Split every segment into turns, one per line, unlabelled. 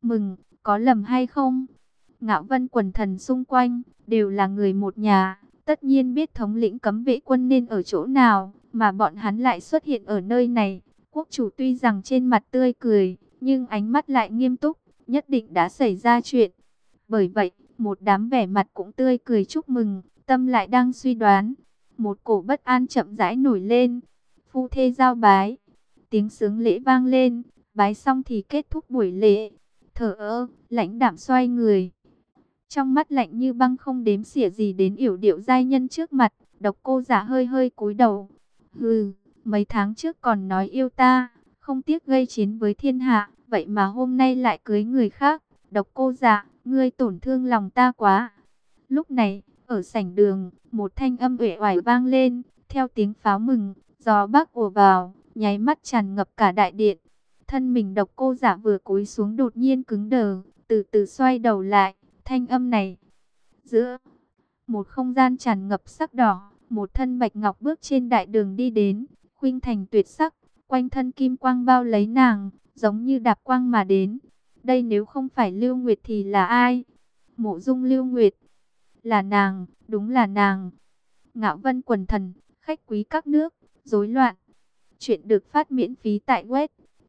mừng, có lầm hay không? Ngạo Vân quần thần xung quanh, đều là người một nhà, tất nhiên biết thống lĩnh cấm vệ quân nên ở chỗ nào, mà bọn hắn lại xuất hiện ở nơi này. Quốc chủ tuy rằng trên mặt tươi cười, nhưng ánh mắt lại nghiêm túc, nhất định đã xảy ra chuyện. Bởi vậy, một đám vẻ mặt cũng tươi cười chúc mừng, tâm lại đang suy đoán. Một cổ bất an chậm rãi nổi lên. Phu thê giao bái, tiếng sướng lễ vang lên, bái xong thì kết thúc buổi lễ. Thở ơ, lãnh đạm xoay người. Trong mắt lạnh như băng không đếm xỉa gì đến yểu điệu giai nhân trước mặt, Độc Cô Giả hơi hơi cúi đầu. Hừ, mấy tháng trước còn nói yêu ta, không tiếc gây chiến với thiên hạ, vậy mà hôm nay lại cưới người khác. Độc Cô Giả, ngươi tổn thương lòng ta quá. Lúc này, ở sảnh đường, một thanh âm uể oải vang lên, theo tiếng pháo mừng, gió bắc ùa vào, nháy mắt tràn ngập cả đại điện. Thân mình Độc Cô Giả vừa cúi xuống đột nhiên cứng đờ, từ từ xoay đầu lại, thanh âm này. Giữa một không gian tràn ngập sắc đỏ, một thân bạch ngọc bước trên đại đường đi đến, khuynh thành tuyệt sắc, quanh thân kim quang bao lấy nàng, giống như đạp quang mà đến. Đây nếu không phải Lưu Nguyệt thì là ai? Mộ Dung Lưu Nguyệt. Là nàng, đúng là nàng. Ngạo Vân quần thần, khách quý các nước, rối loạn. Chuyện được phát miễn phí tại web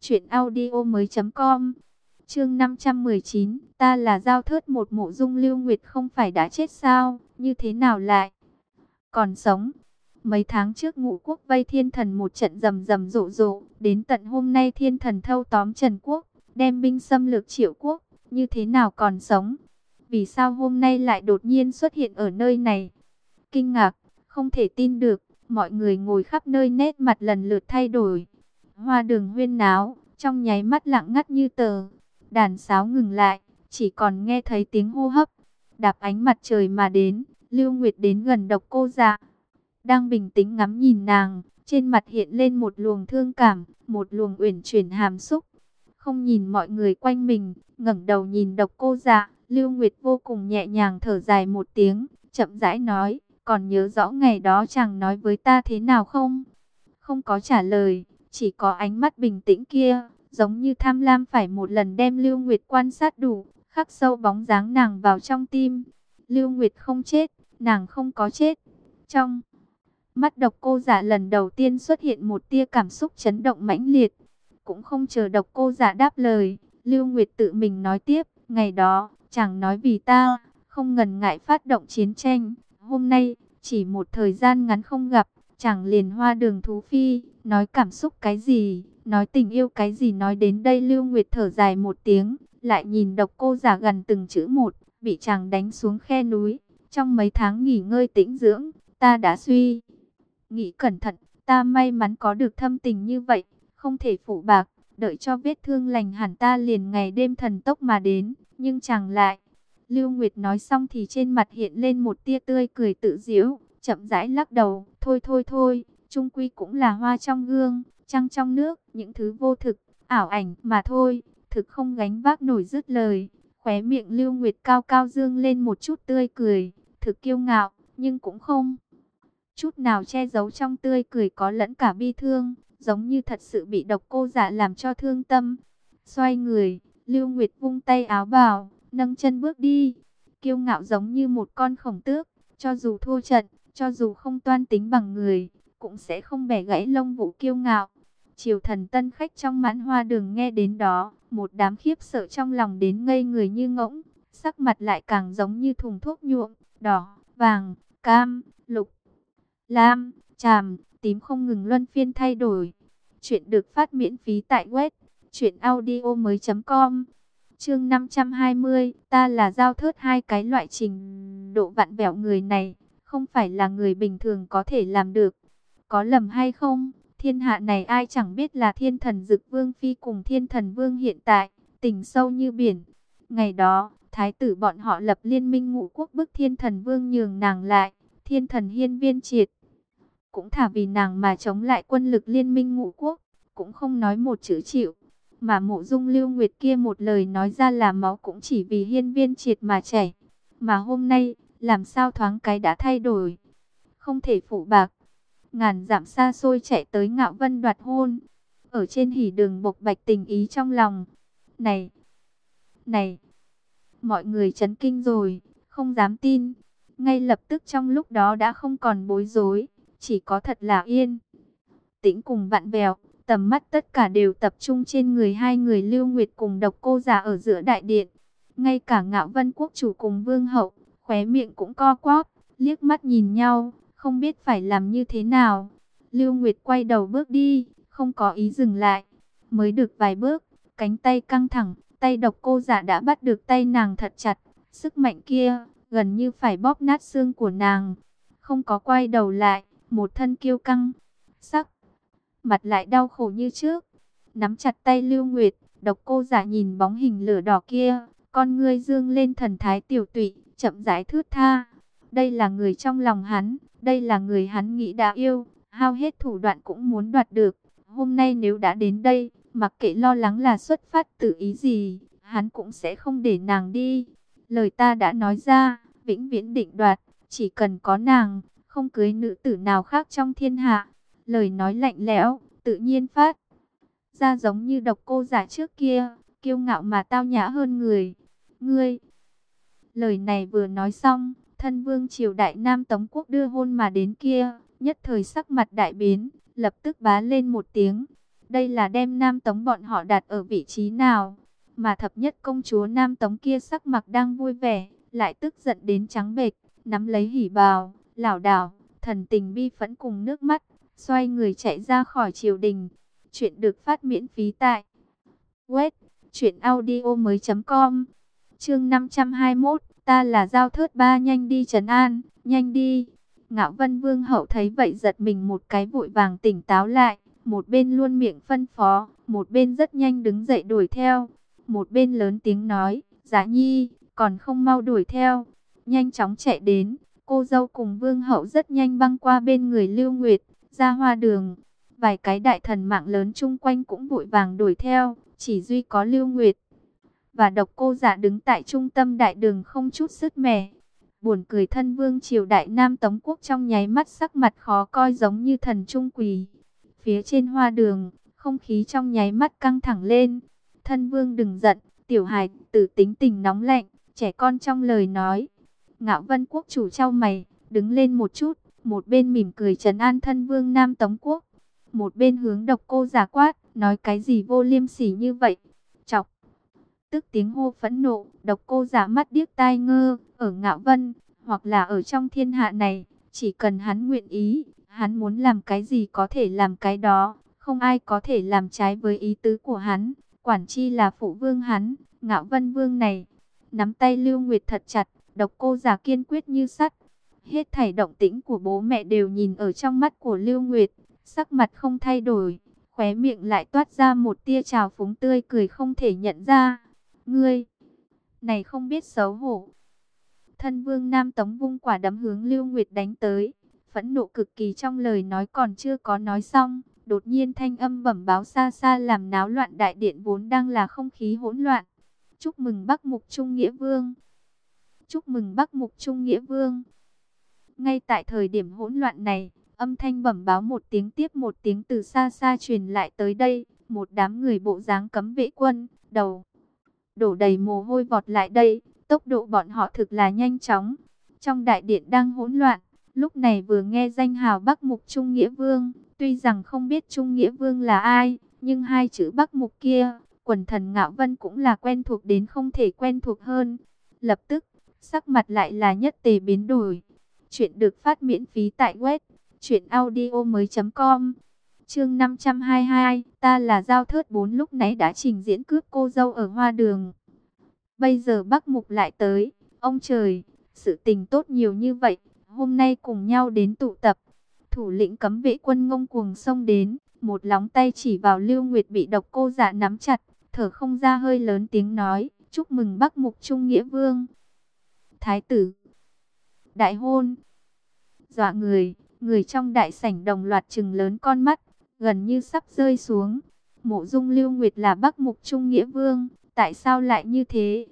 truyệnaudiomoi.com. Chương 519, ta là Giao Thớt một. Mộ Dung Lưu Nguyệt không phải đã chết sao, như thế nào lại còn sống? Mấy tháng trước Ngũ Quốc vây Thiên Thần một trận rầm rầm rộ rộ, đến tận hôm nay Thiên Thần thâu tóm Trần Quốc, đem binh xâm lược Triệu Quốc, như thế nào còn sống? Vì sao hôm nay lại đột nhiên xuất hiện ở nơi này? Kinh ngạc, không thể tin được, mọi người ngồi khắp nơi nét mặt lần lượt thay đổi. Hoa đường huyên náo, trong nháy mắt lặng ngắt như tờ. Đàn sáo ngừng lại, chỉ còn nghe thấy tiếng hô hấp. Đạp ánh mặt trời mà đến, Lưu Nguyệt đến gần Độc Cô Dạ. Đang bình tĩnh ngắm nhìn nàng, trên mặt hiện lên một luồng thương cảm, một luồng uyển chuyển hàm xúc. Không nhìn mọi người quanh mình, ngẩng đầu nhìn Độc Cô Dạ, Lưu Nguyệt vô cùng nhẹ nhàng thở dài một tiếng, chậm rãi nói, còn nhớ rõ ngày đó chàng nói với ta thế nào không? Không có trả lời, chỉ có ánh mắt bình tĩnh kia, giống như tham lam phải một lần đem Lưu Nguyệt quan sát đủ, khắc sâu bóng dáng nàng vào trong tim. Lưu Nguyệt không chết, nàng không có chết. Trong mắt Độc Cô Dạ lần đầu tiên xuất hiện một tia cảm xúc chấn động mãnh liệt. Cũng không chờ Độc Cô Dạ đáp lời, Lưu Nguyệt tự mình nói tiếp, ngày đó, chàng nói vì ta, không ngần ngại phát động chiến tranh. Hôm nay, chỉ một thời gian ngắn không gặp, chàng liền hoa đường thú phi, nói cảm xúc cái gì, nói tình yêu cái gì. Nói đến đây Lưu Nguyệt thở dài một tiếng, lại nhìn Độc Cô Giả gần từng chữ một, bị chàng đánh xuống khe núi. Trong mấy tháng nghỉ ngơi tĩnh dưỡng, ta đã suy nghĩ cẩn thận, ta may mắn có được thâm tình như vậy, không thể phụ bạc, đợi cho vết thương lành hẳn ta liền ngày đêm thần tốc mà đến, nhưng chàng lại. Lưu Nguyệt nói xong thì trên mặt hiện lên một tia tươi cười tự giễu, chậm rãi lắc đầu, thôi thôi thôi, chung quy cũng là hoa trong gương, trăng trong nước, những thứ vô thực, ảo ảnh mà thôi, thực không gánh vác nổi. Dứt lời, khóe miệng Lưu Nguyệt cao cao dương lên một chút tươi cười, thực kiêu ngạo, nhưng cũng không chút nào che giấu, trong tươi cười có lẫn cả bi thương, giống như thật sự bị Độc Cô Dạ làm cho thương tâm. Xoay người, Lưu Nguyệt vung tay áo bào, nâng chân bước đi, kiêu ngạo giống như một con khổng tước, cho dù thua trận, cho dù không toan tính bằng người, cũng sẽ không bẻ gãy lông vũ kiêu ngạo. Triều thần tân khách trong mãn hoa đường nghe đến đó, một đám khiếp sợ trong lòng đến ngây người như ngỗng, sắc mặt lại càng giống như thùng thuốc nhuộm, đỏ, vàng, cam, lục, lam, tràm, tím không ngừng luân phiên thay đổi. Chuyện được phát miễn phí tại web truyệnaudiomoi.com. Chương 520, ta là Giao Thớt. Hai cái loại trình độ vặn vẹo người này, không phải là người bình thường có thể làm được. Có lầm hay không, thiên hạ này ai chẳng biết là Thiên Thần Dực Vương Phi cùng Thiên Thần Vương hiện tại, tình sâu như biển. Ngày đó, thái tử bọn họ lập liên minh Ngũ Quốc bức Thiên Thần Vương nhường nàng lại, Thiên Thần Hiên Viên Triệt cũng thả vì nàng mà chống lại quân lực liên minh Ngũ Quốc, cũng không nói một chữ chịu. Mà Mộ Dung Lưu Nguyệt kia một lời nói ra là máu cũng chỉ vì Hiên Viên Triệt mà chảy. Mà hôm nay, làm sao thoáng cái đã thay đổi. Không thể phụ bạc. Ngàn dặm xa xôi chạy tới Ngạo Vân đoạt hôn. Ở trên hỉ đường bộc bạch tình ý trong lòng. Này, Này, mọi người chấn kinh rồi, không dám tin. Ngay lập tức trong lúc đó đã không còn bối rối, chỉ có thật là yên tĩnh cùng vặn vẹo. Tầm mắt tất cả đều tập trung trên người hai người Lưu Nguyệt cùng Độc Cô Già ở giữa đại điện. Ngay cả Ngạo Vân quốc chủ cùng Vương hậu, khóe miệng cũng co quắp, liếc mắt nhìn nhau, không biết phải làm như thế nào. Lưu Nguyệt quay đầu bước đi, không có ý dừng lại. Mới được vài bước, cánh tay căng thẳng, tay Độc Cô Già đã bắt được tay nàng thật chặt. Sức mạnh kia, gần như phải bóp nát xương của nàng. Không có quay đầu lại, một thân kiêu căng, sắc mặt lại đau khổ như trước. Nắm chặt tay Lưu Nguyệt, Độc Cô Già nhìn bóng hình lửa đỏ kia, con ngươi dương lên thần thái tiểu tụy, chậm rãi thướt tha. Đây là người trong lòng hắn, đây là người hắn nghĩ đã yêu, hao hết thủ đoạn cũng muốn đoạt được. Hôm nay nếu đã đến đây, mặc kệ lo lắng là xuất phát từ ý gì, hắn cũng sẽ không để nàng đi. Lời ta đã nói ra, vĩnh viễn định đoạt, chỉ cần có nàng, không cưới nữ tử nào khác trong thiên hạ. Lời nói lạnh lẽo, tự nhiên phát ra giống như Độc Cô Già trước kia, kiêu ngạo mà tao nhã hơn người. Ngươi! Lời này vừa nói xong, thân vương triều đại Nam Tống quốc đưa hôn mà đến kia, nhất thời sắc mặt đại biến, lập tức bá lên một tiếng. Đây là đem Nam Tống bọn họ đặt ở vị trí nào? Mà thập nhất công chúa Nam Tống kia sắc mặt đang vui vẻ, lại tức giận đến trắng bệch, nắm lấy hỉ bào, lảo đảo, thần tình bi phẫn cùng nước mắt, xoay người chạy ra khỏi triều đình. Chuyện được phát miễn phí tại web truyệnaudiomoi.com. Chương 521, ta là Giao Thớt Ba, nhanh đi trấn an, nhanh đi. Ngạo Vân Vương hậu thấy vậy giật mình một cái, vội vàng tỉnh táo lại, một bên luôn miệng phân phó, một bên rất nhanh đứng dậy đuổi theo, một bên lớn tiếng nói, Giá Nhi, còn không mau đuổi theo. Nhanh chóng chạy đến, cô dâu cùng Vương hậu rất nhanh băng qua bên người Lưu Nguyệt, ra hoa đường. Vài cái đại thần mạng lớn chung quanh cũng vội vàng đuổi theo, chỉ duy có Lưu Nguyệt và Độc Cô Già đứng tại trung tâm đại đường không chút sứt mẻ. Buồn cười, thân vương triều đại Nam Tống quốc trong nháy mắt sắc mặt khó coi giống như thần trung quỷ. Phía trên hoa đường, không khí trong nháy mắt căng thẳng lên. Thân vương đừng giận, tiểu hài tử tính tình nóng lạnh, trẻ con trong lời nói. Ngạo Vân quốc chủ chau mày, đứng lên một chút, một bên mỉm cười trấn an thân vương Nam Tống quốc, một bên hướng Độc Cô Già quát, nói cái gì vô liêm sỉ như vậy? Chọc! Tức tiếng hô phẫn nộ, Độc Cô Già mắt điếc tai ngơ, ở Ngạo Vân, hoặc là ở trong thiên hạ này, chỉ cần hắn nguyện ý, hắn muốn làm cái gì có thể làm cái đó, không ai có thể làm trái với ý tứ của hắn, quản chi là phụ vương hắn, Ngạo Vân Vương này. Nắm tay Lưu Nguyệt thật chặt, Độc Cô Già kiên quyết như sắt. Hết thảy động tĩnh của bố mẹ đều nhìn ở trong mắt của Lưu Nguyệt, sắc mặt không thay đổi, khóe miệng lại toát ra một tia trào phúng tươi cười không thể nhận ra. Ngươi này không biết xấu hổ. Thân vương Nam Tống vung quả đấm hướng Lưu Nguyệt đánh tới, phẫn nộ cực kỳ. Trong lời nói còn chưa có nói xong, đột nhiên thanh âm bẩm báo xa xa làm náo loạn đại điện vốn đang là không khí hỗn loạn. Chúc mừng Bắc Mục Trung Nghĩa Vương. Chúc mừng Bắc Mục Trung Nghĩa Vương. Ngay tại thời điểm hỗn loạn này, âm thanh bẩm báo một tiếng tiếp một tiếng từ xa xa truyền lại tới đây. Một đám người bộ dáng cấm vệ quân, đầu đổ đầy mồ hôi vọt lại đây. Tốc độ bọn họ thực là nhanh chóng. Trong đại điện đang hỗn loạn, lúc này vừa nghe danh hào Bắc Mục Trung Nghĩa Vương, tuy rằng không biết Trung Nghĩa Vương là ai, nhưng hai chữ Bắc Mục kia, quần thần Ngạo Vân cũng là quen thuộc đến không thể quen thuộc hơn. Lập tức, sắc mặt lại là nhất tề biến đổi. Chuyện được phát miễn phí tại web truyệnaudiomoi.com. Chương 522, ta là Giao Thớt 4 lúc nãy đã trình diễn cướp cô dâu ở hoa đường. Bây giờ Bắc Mục lại tới, ông trời, sự tình tốt nhiều như vậy, hôm nay cùng nhau đến tụ tập. Thủ lĩnh cấm vệ quân ngông cuồng xông đến, một lóng tay chỉ vào Lưu Nguyệt bị Độc Cô Già nắm chặt, thở không ra hơi lớn tiếng nói, chúc mừng Bắc Mục Trung Nghĩa Vương. Thái tử đại hôn. Dọa người trong đại sảnh đồng loạt trừng lớn con mắt, gần như sắp rơi xuống. Mộ Dung Lưu Nguyệt là Bắc Mục Trung Nghĩa Vương, tại sao lại như thế?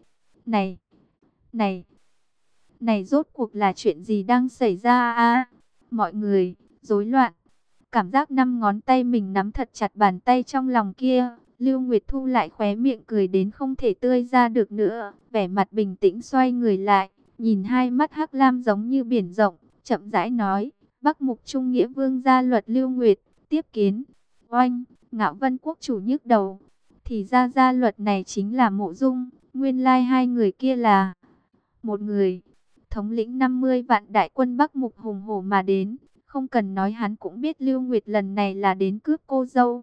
Này rốt cuộc là chuyện gì đang xảy ra à? Mọi người rối loạn, cảm giác năm ngón tay mình nắm thật chặt bàn tay trong lòng kia, Lưu Nguyệt Thu lại khóe miệng cười đến không thể tươi ra được nữa, vẻ mặt bình tĩnh xoay người lại, nhìn hai mắt hắc lam giống như biển rộng, chậm rãi nói, Bắc Mục Trung Nghĩa Vương gia luật Lưu Nguyệt, tiếp kiến. Oanh, Ngạo Vân quốc chủ nhức đầu, thì ra gia luật này chính là Mộ Dung, nguyên lai hai người kia là một người. Thống lĩnh 50 vạn đại quân Bắc Mục hùng hổ mà đến, không cần nói hắn cũng biết Lưu Nguyệt lần này là đến cướp cô dâu,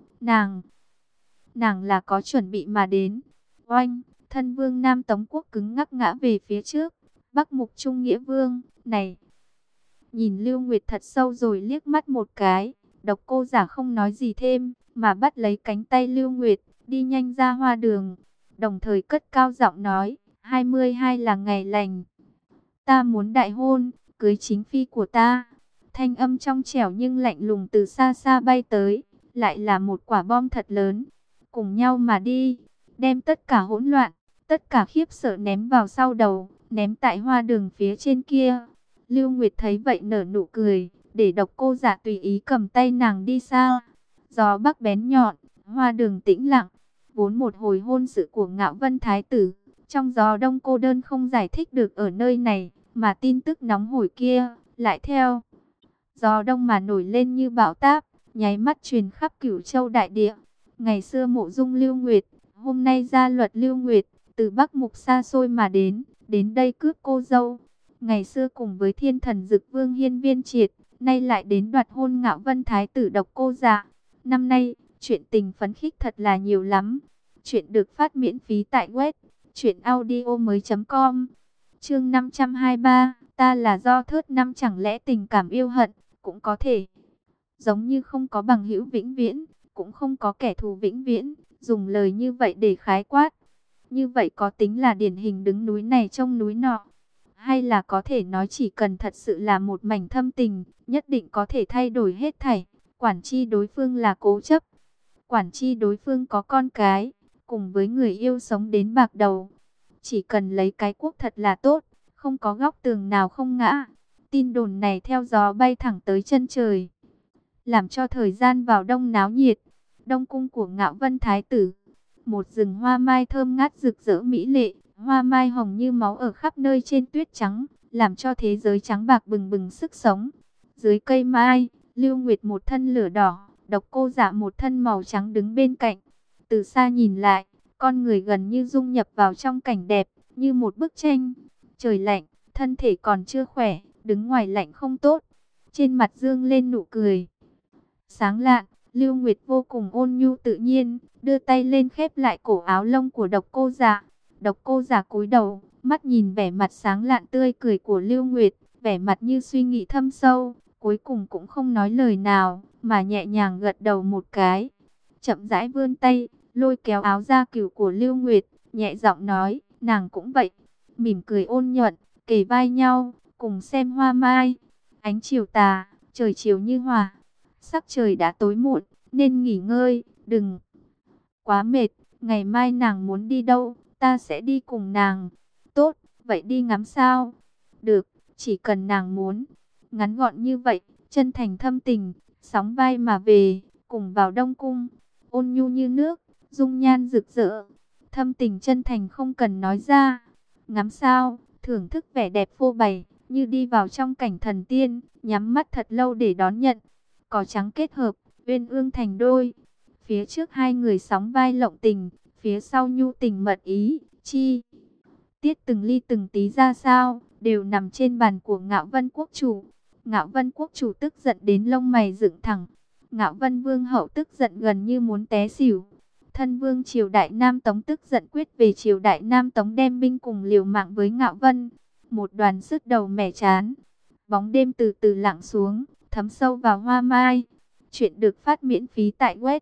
nàng là có chuẩn bị mà đến. Oanh, thân vương Nam Tống quốc cứng ngắc ngã về phía trước. Bắc Mục Trung Nghĩa Vương, này. Nhìn Lưu Nguyệt thật sâu rồi liếc mắt một cái, Độc Cô Giả không nói gì thêm, mà bắt lấy cánh tay Lưu Nguyệt, đi nhanh ra hoa đường, đồng thời cất cao giọng nói, 22 là ngày lành. Ta muốn đại hôn, cưới chính phi của ta. Thanh âm trong trẻo nhưng lạnh lùng từ xa xa bay tới, lại là một quả bom thật lớn. Cùng nhau mà đi, đem tất cả hỗn loạn, tất cả khiếp sợ ném vào sau đầu, ném tại hoa đường phía trên kia. Lưu Nguyệt thấy vậy nở nụ cười, để Độc Cô Giả tùy ý cầm tay nàng đi xa. Gió bắc bén nhọn, hoa đường tĩnh lặng, vốn một hồi hôn sự của Ngạo Vân Thái tử. Trong gió đông cô đơn không giải thích được ở nơi này, mà tin tức nóng hổi kia, lại theo gió đông mà nổi lên như bão táp, nháy mắt truyền khắp Cửu Châu đại địa. Ngày xưa Mộ Dung Lưu Nguyệt, hôm nay gia luật Lưu Nguyệt, từ Bắc Mục xa xôi mà đến đây cướp cô dâu. Ngày xưa cùng với Thiên Thần Dực Vương Hiên Viên Triệt, nay lại đến đoạt hôn Ngạo Vân Thái tử Độc Cô Giả. Năm nay, chuyện tình phấn khích thật là nhiều lắm. Chuyện được phát miễn phí tại web truyệnaudiomoi.com. Chương 523, ta là do thớt năm, chẳng lẽ tình cảm yêu hận cũng có thể giống như không có bằng hữu vĩnh viễn, cũng không có kẻ thù vĩnh viễn, dùng lời như vậy để khái quát. Như vậy có tính là điển hình đứng núi này trông núi nọ, hay là có thể nói chỉ cần thật sự là một mảnh thâm tình, nhất định có thể thay đổi hết thảy, quản chi đối phương là cố chấp, quản chi đối phương có con cái, cùng với người yêu sống đến bạc đầu. Chỉ cần lấy cái quốc thật là tốt, không có góc tường nào không ngã. Tin đồn này theo gió bay thẳng tới chân trời, làm cho thời gian vào đông náo nhiệt. Đông cung của Ngạo Vân Thái tử, một rừng hoa mai thơm ngát rực rỡ mỹ lệ, hoa mai hồng như máu ở khắp nơi trên tuyết trắng, làm cho thế giới trắng bạc bừng bừng sức sống. Dưới cây mai, Lưu Nguyệt một thân lửa đỏ, Độc Cô Giả một thân màu trắng đứng bên cạnh. Từ xa nhìn lại, con người gần như dung nhập vào trong cảnh đẹp, như một bức tranh. Trời lạnh, thân thể còn chưa khỏe, đứng ngoài lạnh không tốt. Trên mặt dương lên nụ cười sáng lạn, Lưu Nguyệt vô cùng ôn nhu tự nhiên, đưa tay lên khép lại cổ áo lông của Độc Cô Giả. Độc Cô Giả cúi đầu, mắt nhìn vẻ mặt sáng lạn tươi cười của Lưu Nguyệt, vẻ mặt như suy nghĩ thâm sâu, cuối cùng cũng không nói lời nào, mà nhẹ nhàng gật đầu một cái. Chậm rãi vươn tay, lôi kéo áo da cửu của Lưu Nguyệt, nhẹ giọng nói, nàng cũng vậy. Mỉm cười ôn nhuận, kề vai nhau, cùng xem hoa mai. Ánh chiều tà, trời chiều như hòa. Sắc trời đã tối muộn, nên nghỉ ngơi, đừng quá mệt. Ngày mai nàng muốn đi đâu, ta sẽ đi cùng nàng. Tốt, vậy đi ngắm sao? Được, chỉ cần nàng muốn. Ngắn gọn như vậy, chân thành thâm tình, sóng vai mà về, cùng vào Đông Cung. Ôn nhu như nước, dung nhan rực rỡ, thâm tình chân thành không cần nói ra. Ngắm sao, thưởng thức vẻ đẹp phô bày, như đi vào trong cảnh thần tiên, nhắm mắt thật lâu để đón nhận. Cỏ trắng kết hợp, uyên ương thành đôi. Phía trước hai người sóng vai lộng tình, phía sau nhu tình mật ý, chi tiết từng ly từng tí ra sao, đều nằm trên bàn của Ngạo Vân quốc chủ. Ngạo Vân quốc chủ tức giận đến lông mày dựng thẳng. Ngạo Vân vương hậu tức giận gần như muốn té xỉu. Thân vương triều đại Nam Tống tức giận quyết về triều đại Nam Tống đem binh cùng liều mạng với Ngạo Vân. Một đoàn sứt đầu mẻ chán. Bóng đêm từ từ lặng xuống, thấm sâu vào hoa mai. Chuyện được phát miễn phí tại web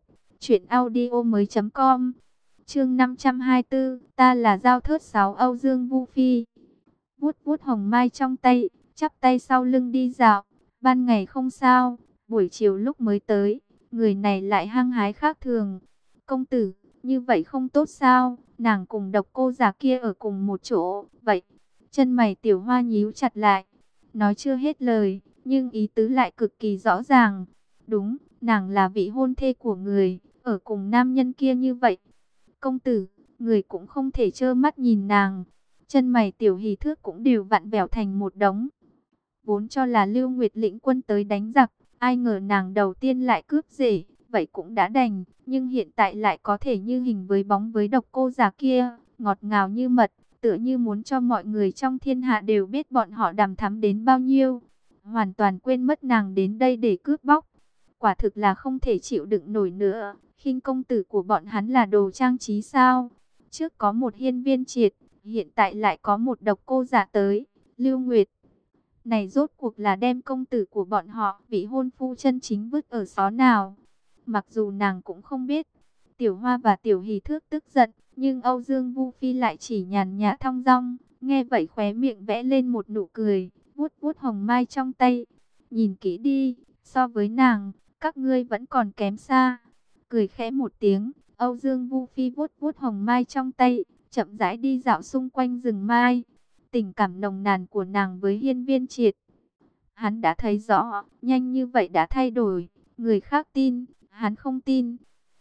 truyệnaudiomoi.com. Chương 524, ta là Giao Thớt Sáu Âu Dương Vu Phi. Vuốt vuốt hồng mai trong tay, chắp tay sau lưng đi dạo. Ban ngày không sao, buổi chiều lúc mới tới, người này lại hăng hái khác thường. Công tử, như vậy không tốt sao? Nàng cùng Độc Cô Giả kia ở cùng một chỗ, vậy? Chân mày Tiểu Hoa nhíu chặt lại, nói chưa hết lời, nhưng ý tứ lại cực kỳ rõ ràng. Đúng, nàng là vị hôn thê của người, ở cùng nam nhân kia như vậy. Công tử, người cũng không thể trơ mắt nhìn nàng. Chân mày Tiểu Hỷ Thước cũng đều vặn vẹo thành một đống. Vốn cho là Lưu Nguyệt lĩnh quân tới đánh giặc, ai ngờ nàng đầu tiên lại cướp rể, vậy cũng đã đành, nhưng hiện tại lại có thể như hình với bóng với độc cô già kia, ngọt ngào như mật, tựa như muốn cho mọi người trong thiên hạ đều biết bọn họ đằm thắm đến bao nhiêu. Hoàn toàn quên mất nàng đến đây để cướp bóc. Quả thực là không thể chịu đựng nổi nữa. Khinh công tử của bọn hắn là đồ trang trí sao? Trước có một Hiên Viên Triệt, hiện tại lại có một độc cô giả tới, Lưu Nguyệt. Này rốt cuộc là đem công tử của bọn họ, vị hôn phu chân chính vứt ở xó nào? Mặc dù nàng cũng không biết. Tiểu Hoa và Tiểu Hỷ Thước tức giận, nhưng Âu Dương Vu Phi lại chỉ nhàn nhã thong dong. Nghe vậy khóe miệng vẽ lên một nụ cười, vuốt vuốt hồng mai trong tay. Nhìn kỹ đi, so với nàng, các ngươi vẫn còn kém xa. Cười khẽ một tiếng, Âu Dương Vu Phi vuốt vuốt hồng mai trong tay, chậm rãi đi dạo xung quanh rừng mai. Tình cảm nồng nàn của nàng với Hiên Viên Triệt, hắn đã thấy rõ, nhanh như vậy đã thay đổi. Người khác tin, hắn không tin.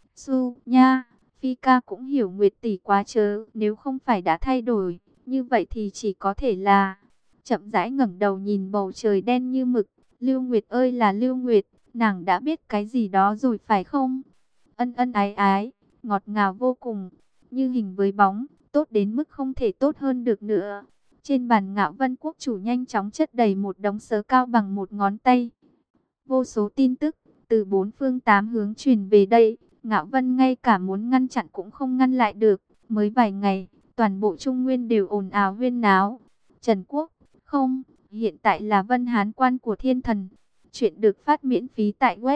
Su nha, Phi ca cũng hiểu Nguyệt tỷ quá chớ, nếu không phải đã thay đổi, như vậy thì chỉ có thể là... Chậm rãi ngẩng đầu nhìn bầu trời đen như mực. Lưu Nguyệt ơi là Lưu Nguyệt, nàng đã biết cái gì đó rồi phải không? Ân ân ái ái, ngọt ngào vô cùng, như hình với bóng, tốt đến mức không thể tốt hơn được nữa. Trên bàn Ngạo Vân Quốc chủ nhanh chóng chất đầy một đống sớ cao bằng một ngón tay. Vô số tin tức từ bốn phương tám hướng truyền về đây, Ngạo Vân ngay cả muốn ngăn chặn cũng không ngăn lại được. Mới vài ngày, toàn bộ Trung Nguyên đều ồn ào huyên náo. Trần Quốc, không, hiện tại là Vân Hán quan của Thiên Thần. Chuyện được phát miễn phí tại web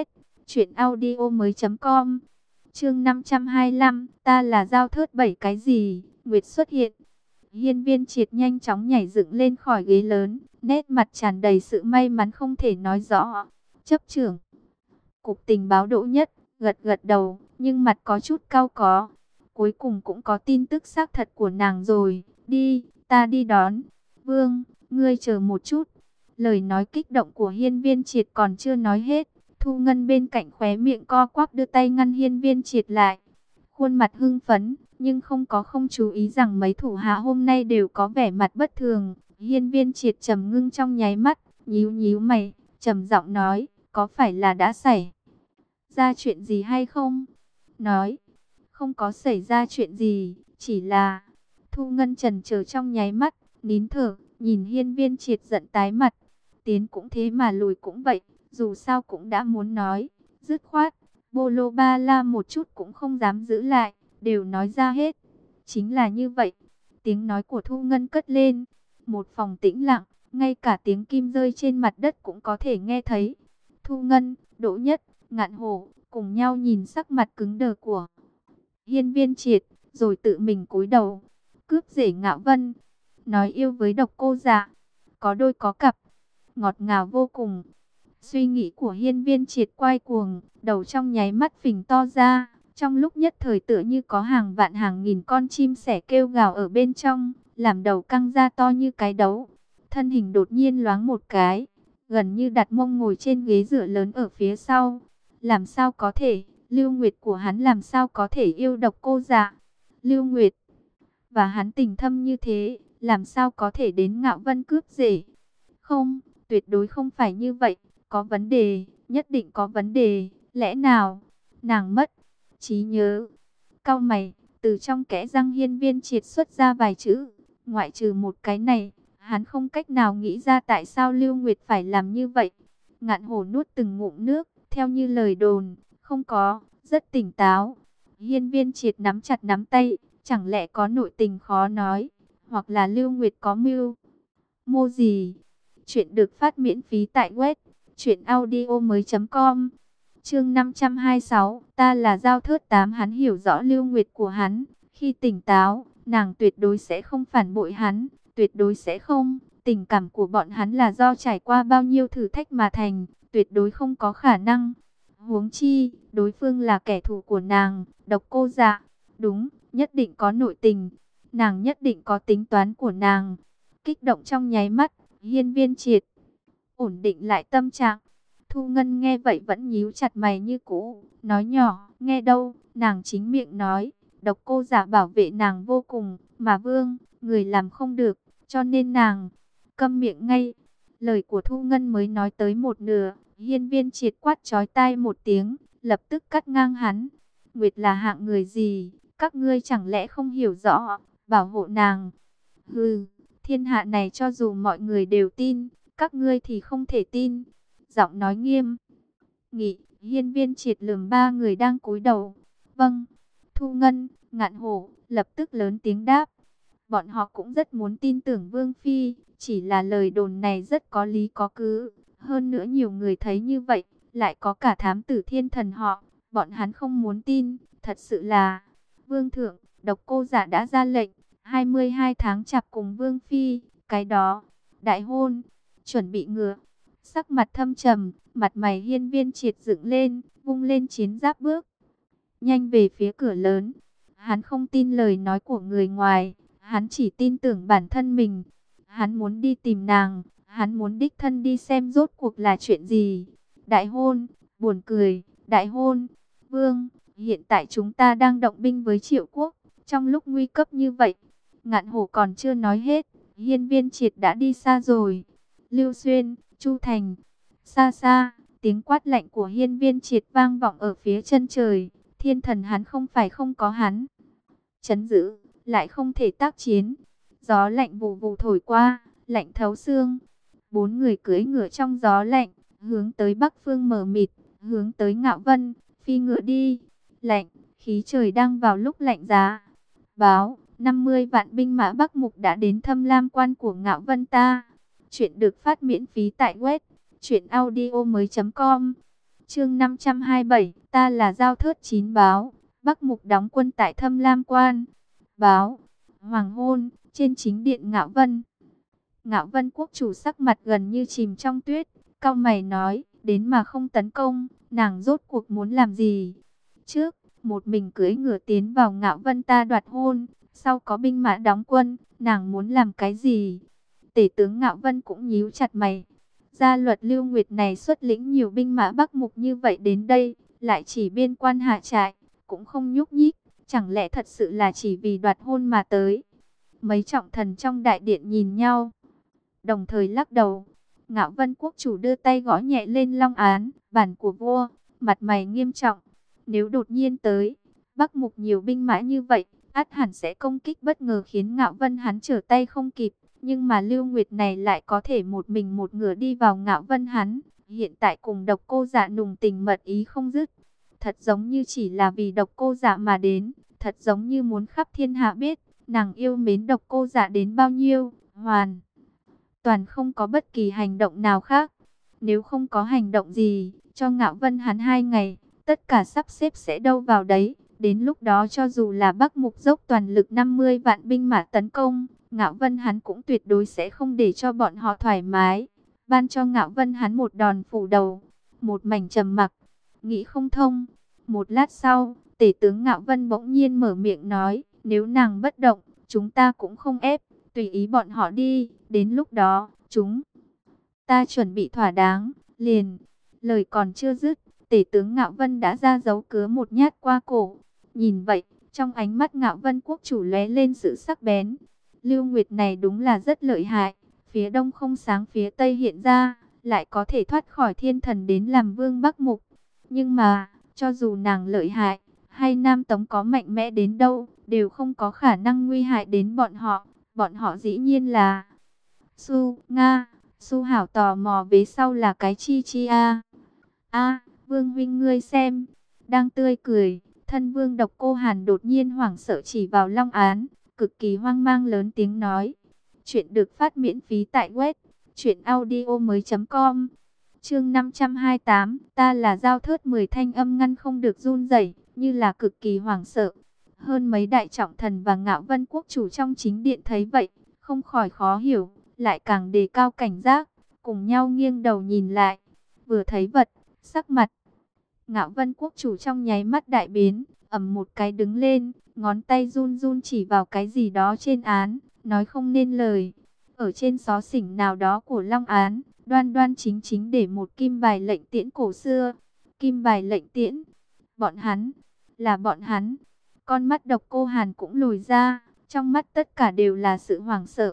truyệnaudiomoi.com. Chương 525, ta là Giao Thớt bảy cái gì? Nguyệt xuất hiện. Hiên Viên Triệt nhanh chóng nhảy dựng lên khỏi ghế lớn, nét mặt tràn đầy sự may mắn không thể nói rõ. Chấp trưởng Cục Tình báo Đỗ Nhất gật gật đầu, nhưng mặt có chút cau có. Cuối cùng cũng có tin tức xác thật của nàng rồi. Đi, ta đi đón. Vương, ngươi chờ một chút. Lời nói kích động của Hiên Viên Triệt còn chưa nói hết, Thu Ngân bên cạnh khóe miệng co quắp đưa tay ngăn Hiên Viên Triệt lại. Khuôn mặt hưng phấn, nhưng không chú ý rằng mấy thủ hạ hôm nay đều có vẻ mặt bất thường. Hiên Viên Triệt trầm ngưng trong nháy mắt, nhíu nhíu mày, trầm giọng nói, có phải là đã xảy ra chuyện gì hay không? Nói, không có xảy ra chuyện gì, chỉ là... Thu Ngân chần chờ trong nháy mắt, nín thở, nhìn Hiên Viên Triệt giận tái mặt. Tiến cũng thế mà lùi cũng vậy, dù sao cũng đã muốn nói, dứt khoát. Bô lô ba la một chút cũng không dám giữ lại, đều nói ra hết. Chính là như vậy. Tiếng nói của Thu Ngân cất lên. Một phòng tĩnh lặng, ngay cả tiếng kim rơi trên mặt đất cũng có thể nghe thấy. Thu Ngân, Đỗ Nhất, Ngạn Hổ cùng nhau nhìn sắc mặt cứng đờ của Hiên Viên Triệt, rồi tự mình cúi đầu. Cướp rể Ngạo Vân, nói yêu với độc cô dạ, có đôi có cặp, ngọt ngào vô cùng. Suy nghĩ của Hiên Viên Triệt quay cuồng, đầu trong nháy mắt phình to ra, trong lúc nhất thời tựa như có hàng vạn hàng nghìn con chim sẻ kêu gào ở bên trong, làm đầu căng ra to như cái đấu. Thân hình đột nhiên loáng một cái, gần như đặt mông ngồi trên ghế dựa lớn ở phía sau. Làm sao có thể, Lưu Nguyệt của hắn làm sao có thể yêu độc cô dạ? Lưu Nguyệt và hắn tình thâm như thế, làm sao có thể đến Ngạo Vân cướp rể? Không, tuyệt đối không phải như vậy. Có vấn đề, nhất định có vấn đề. Lẽ nào nàng mất trí nhớ? Cau mày, từ trong kẽ răng Hiên Viên Triệt xuất ra vài chữ. Ngoại trừ một cái này, hắn không cách nào nghĩ ra tại sao Lưu Nguyệt phải làm như vậy. Ngạn Hổ nuốt từng ngụm nước, theo như lời đồn, không có, rất tỉnh táo. Hiên Viên Triệt nắm chặt nắm tay, chẳng lẽ có nội tình khó nói, hoặc là Lưu Nguyệt có mưu mô gì? Chuyện được phát miễn phí tại web truyệnaudiomoi.com. Chương 526, ta là Giao Thớt Tám. Hắn hiểu rõ Lưu Nguyệt của hắn, khi tỉnh táo, nàng tuyệt đối sẽ không phản bội hắn, tuyệt đối sẽ không. Tình cảm của bọn hắn là do trải qua bao nhiêu thử thách mà thành, tuyệt đối không có khả năng. Huống chi, đối phương là kẻ thù của nàng, độc cô dạ. Đúng, nhất định có nội tình, nàng nhất định có tính toán của nàng. Kích động trong nháy mắt, Hiên Viên Triệt ổn định lại tâm trạng. Thu Ngân nghe vậy vẫn nhíu chặt mày như cũ, nói nhỏ, nghe đâu, nàng chính miệng nói, Độc Cô Giả bảo vệ nàng vô cùng, mà Vương, người làm không được, cho nên nàng câm miệng ngay. Lời của Thu Ngân mới nói tới một nửa, Hiên Viên Triệt quát chói tai một tiếng, lập tức cắt ngang hắn. Nguyệt là hạng người gì, các ngươi chẳng lẽ không hiểu rõ, bảo hộ nàng. Hừ, thiên hạ này cho dù mọi người đều tin, các ngươi thì không thể tin. Giọng nói nghiêm nghị, Hiên Viên Triệt lườm ba người đang cúi đầu. Vâng, Thu Ngân, Ngạn Hổ lập tức lớn tiếng đáp. Bọn họ cũng rất muốn tin tưởng Vương Phi, chỉ là lời đồn này rất có lý có cứ. Hơn nữa nhiều người thấy như vậy, lại có cả thám tử Thiên Thần họ. Bọn hắn không muốn tin, thật sự là Vương Thượng, Độc Cô Giả đã ra lệnh 22 tháng chạp cùng Vương Phi, cái đó, đại hôn, chuẩn bị ngựa. Sắc mặt thâm trầm, mặt mày Hiên Viên Triệt dựng lên, vung lên chiến giáp bước nhanh về phía cửa lớn. Hắn không tin lời nói của người ngoài, hắn chỉ tin tưởng bản thân mình. Hắn muốn đi tìm nàng, hắn muốn đích thân đi xem rốt cuộc là chuyện gì. Đại hôn, buồn cười, đại hôn. Vương, hiện tại chúng ta đang động binh với Triệu Quốc, trong lúc nguy cấp như vậy. Ngạn Hổ còn chưa nói hết, Hiên Viên Triệt đã đi xa rồi. Lưu Xuyên, Chu Thành, xa xa, tiếng quát lạnh của Hiên Viên Triệt vang vọng ở phía chân trời. Thiên Thần hắn không phải không có hắn trấn giữ, lại không thể tác chiến. Gió lạnh vù vù thổi qua, lạnh thấu xương. Bốn người cưỡi ngựa trong gió lạnh, hướng tới bắc phương mờ mịt, hướng tới Ngạo Vân, phi ngựa đi. Lạnh, khí trời đang vào lúc lạnh giá. Báo, 50 vạn binh mã Bắc Mục đã đến Thâm Lam Quan của Ngạo Vân ta. Chuyện được phát miễn phí tại web truyệnaudiomoi.com. Chương 527, ta là Giao Thớt Chín báo. Bắc Mục đóng quân tại Thâm Lam Quan. Báo, hoàng hôn, trên chính điện Ngạo Vân. Ngạo Vân quốc chủ sắc mặt gần như chìm trong tuyết, cau mày nói, đến mà không tấn công, nàng rốt cuộc muốn làm gì? Trước, một mình cưỡi ngựa tiến vào Ngạo Vân ta đoạt hôn, sau có binh mã đóng quân, nàng muốn làm cái gì? Tể tướng Ngạo Vân cũng nhíu chặt mày. Gia luật Lưu Nguyệt này xuất lĩnh nhiều binh mã Bắc Mục như vậy đến đây, lại chỉ biên quan hạ trại, cũng không nhúc nhích, chẳng lẽ thật sự là chỉ vì đoạt hôn mà tới? Mấy trọng thần trong đại điện nhìn nhau, đồng thời lắc đầu. Ngạo Vân quốc chủ đưa tay gõ nhẹ lên long án, bản của vua, mặt mày nghiêm trọng. Nếu đột nhiên tới, Bắc Mục nhiều binh mã như vậy, ắt hẳn sẽ công kích bất ngờ khiến Ngạo Vân hắn trở tay không kịp. Nhưng mà Lưu Nguyệt này lại có thể một mình một ngựa đi vào Ngạo Vân hắn, hiện tại cùng Độc Cô Dạ nùng tình mật ý không dứt. Thật giống như chỉ là vì Độc Cô Dạ mà đến, thật giống như muốn khắp thiên hạ biết, nàng yêu mến Độc Cô Dạ đến bao nhiêu, hoàn toàn không có bất kỳ hành động nào khác. Nếu không có hành động gì, cho Ngạo Vân hắn 2 ngày, tất cả sắp xếp sẽ đâu vào đấy. Đến lúc đó cho dù là Bắc Mục dốc toàn lực 50 vạn binh mã tấn công, Ngạo Vân hắn cũng tuyệt đối sẽ không để cho bọn họ thoải mái. Ban cho Ngạo Vân hắn một đòn phủ đầu. Một mảnh trầm mặc, nghĩ không thông. Một lát sau, tể tướng Ngạo Vân bỗng nhiên mở miệng nói, nếu nàng bất động, chúng ta cũng không ép, tùy ý bọn họ đi. Đến lúc đó, chúng ta chuẩn bị thỏa đáng, liền. Lời còn chưa dứt, tể tướng Ngạo Vân đã ra dấu cứa một nhát qua cổ. Nhìn vậy, trong ánh mắt Ngạo Vân quốc chủ lóe lên sự sắc bén. Lưu Nguyệt này đúng là rất lợi hại. Phía đông không sáng phía tây hiện ra, lại có thể thoát khỏi thiên thần đến làm vương Bắc Mục. Nhưng mà, cho dù nàng lợi hại, hay Nam Tống có mạnh mẽ đến đâu, đều không có khả năng nguy hại đến bọn họ. Bọn họ dĩ nhiên là Su, Nga. Su hảo tò mò vế sau là cái chi chi a. A, Vương huynh ngươi xem. Đang tươi cười, thân vương Độc Cô Hàn đột nhiên hoảng sợ chỉ vào long án, cực kỳ hoang mang lớn tiếng nói. Chuyện được phát miễn phí tại web truyệnaudiomoi.com. Chương 528, ta là Giao Thớt 10 thanh âm ngăn không được run rẩy, như là cực kỳ hoảng sợ. Hơn mấy đại trọng thần và Ngạo Vân quốc chủ trong chính điện thấy vậy, không khỏi khó hiểu, lại càng đề cao cảnh giác, cùng nhau nghiêng đầu nhìn lại. Vừa thấy vật, sắc mặt Ngạo Vân quốc chủ trong nháy mắt đại biến, ầm một cái đứng lên, ngón tay run run chỉ vào cái gì đó trên án, nói không nên lời. Ở trên xó xỉnh nào đó của long án, đoan đoan chính chính để một kim bài lệnh tiễn cổ xưa. Kim bài lệnh tiễn, bọn hắn, là bọn hắn. Con mắt Độc Cô Hàn cũng lồi ra, trong mắt tất cả đều là sự hoảng sợ.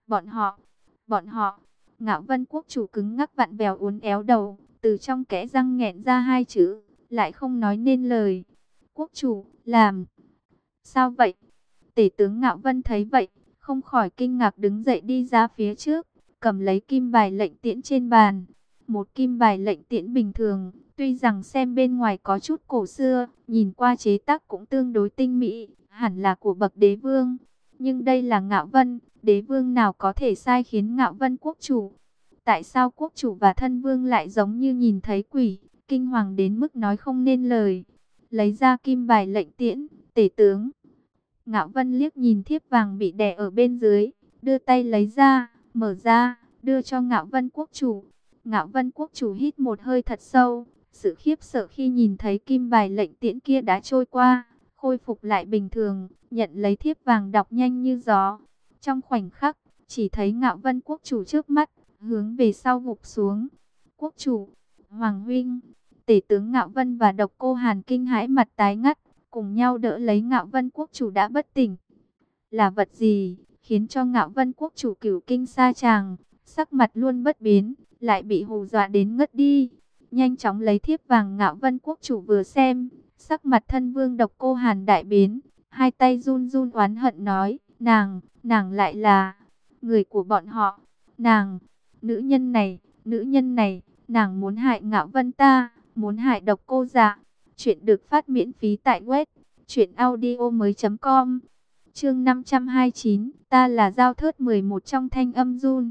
Bọn họ, Ngạo Vân quốc chủ cứng ngắc vặn vẹo uốn éo đầu, từ trong kẽ răng nghẹn ra hai chữ, lại không nói nên lời. Quốc chủ, làm sao vậy? Tể tướng Ngạo Vân thấy vậy, không khỏi kinh ngạc đứng dậy đi ra phía trước, cầm lấy kim bài lệnh tiễn trên bàn. Một kim bài lệnh tiễn bình thường, tuy rằng xem bên ngoài có chút cổ xưa, nhìn qua chế tác cũng tương đối tinh mỹ, hẳn là của bậc đế vương. Nhưng đây là Ngạo Vân, đế vương nào có thể sai khiến Ngạo Vân quốc chủ? Tại sao quốc chủ và thân vương lại giống như nhìn thấy quỷ, kinh hoàng đến mức nói không nên lời? Lấy ra kim bài lệnh tiễn, tể tướng Ngạo Vân liếc nhìn thiếp vàng bị đè ở bên dưới, đưa tay lấy ra, mở ra, đưa cho Ngạo Vân quốc chủ. Ngạo Vân quốc chủ hít một hơi thật sâu, sự khiếp sợ khi nhìn thấy kim bài lệnh tiễn kia đã trôi qua, khôi phục lại bình thường, nhận lấy thiếp vàng đọc nhanh như gió. Trong khoảnh khắc, chỉ thấy Ngạo Vân quốc chủ trước mắt, hướng về sau gục xuống. Quốc chủ, Hoàng huynh, tể tướng Ngạo Vân và Độc Cô Hàn kinh hãi mặt tái ngắt, cùng nhau đỡ lấy Ngạo Vân quốc chủ đã bất tỉnh. Là vật gì khiến cho Ngạo Vân quốc chủ cửu kinh sa tràng, sắc mặt luôn bất biến, lại bị hù dọa đến ngất đi? Nhanh chóng lấy thiếp vàng, Ngạo Vân quốc chủ vừa xem, sắc mặt thân vương Độc Cô Hàn đại biến, hai tay run run oán hận nói, nàng lại là người của bọn họ. Nàng, nữ nhân này, nàng muốn hại Ngạo Vân ta, muốn hại Độc Cô Dạ. Chuyện được phát miễn phí tại web truyệnaudiomoi.com. Chương 529, ta là Dao Thớt 11 trong thanh âm run.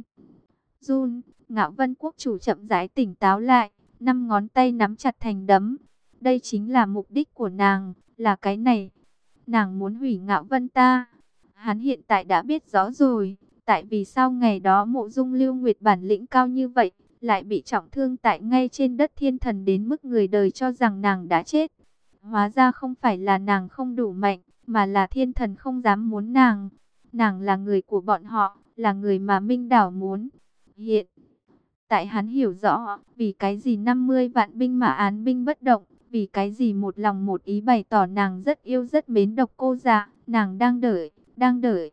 Ngạo Vân quốc chủ chậm rãi tỉnh táo lại, năm ngón tay nắm chặt thành đấm. Đây chính là mục đích của nàng, là cái này. Nàng muốn hủy Ngạo Vân ta. Hắn hiện tại đã biết rõ rồi, tại vì sao ngày đó Mộ Dung Lưu Nguyệt bản lĩnh cao như vậy, lại bị trọng thương tại ngay trên đất thiên thần đến mức người đời cho rằng nàng đã chết. Hóa ra không phải là nàng không đủ mạnh, mà là thiên thần không dám muốn nàng. Nàng là người của bọn họ, là người mà Minh Đảo muốn. Hiện tại hắn hiểu rõ, vì cái gì 50 vạn binh mà án binh bất động, vì cái gì một lòng một ý bày tỏ nàng rất yêu rất mến Độc Cô Dạ, nàng đang đợi.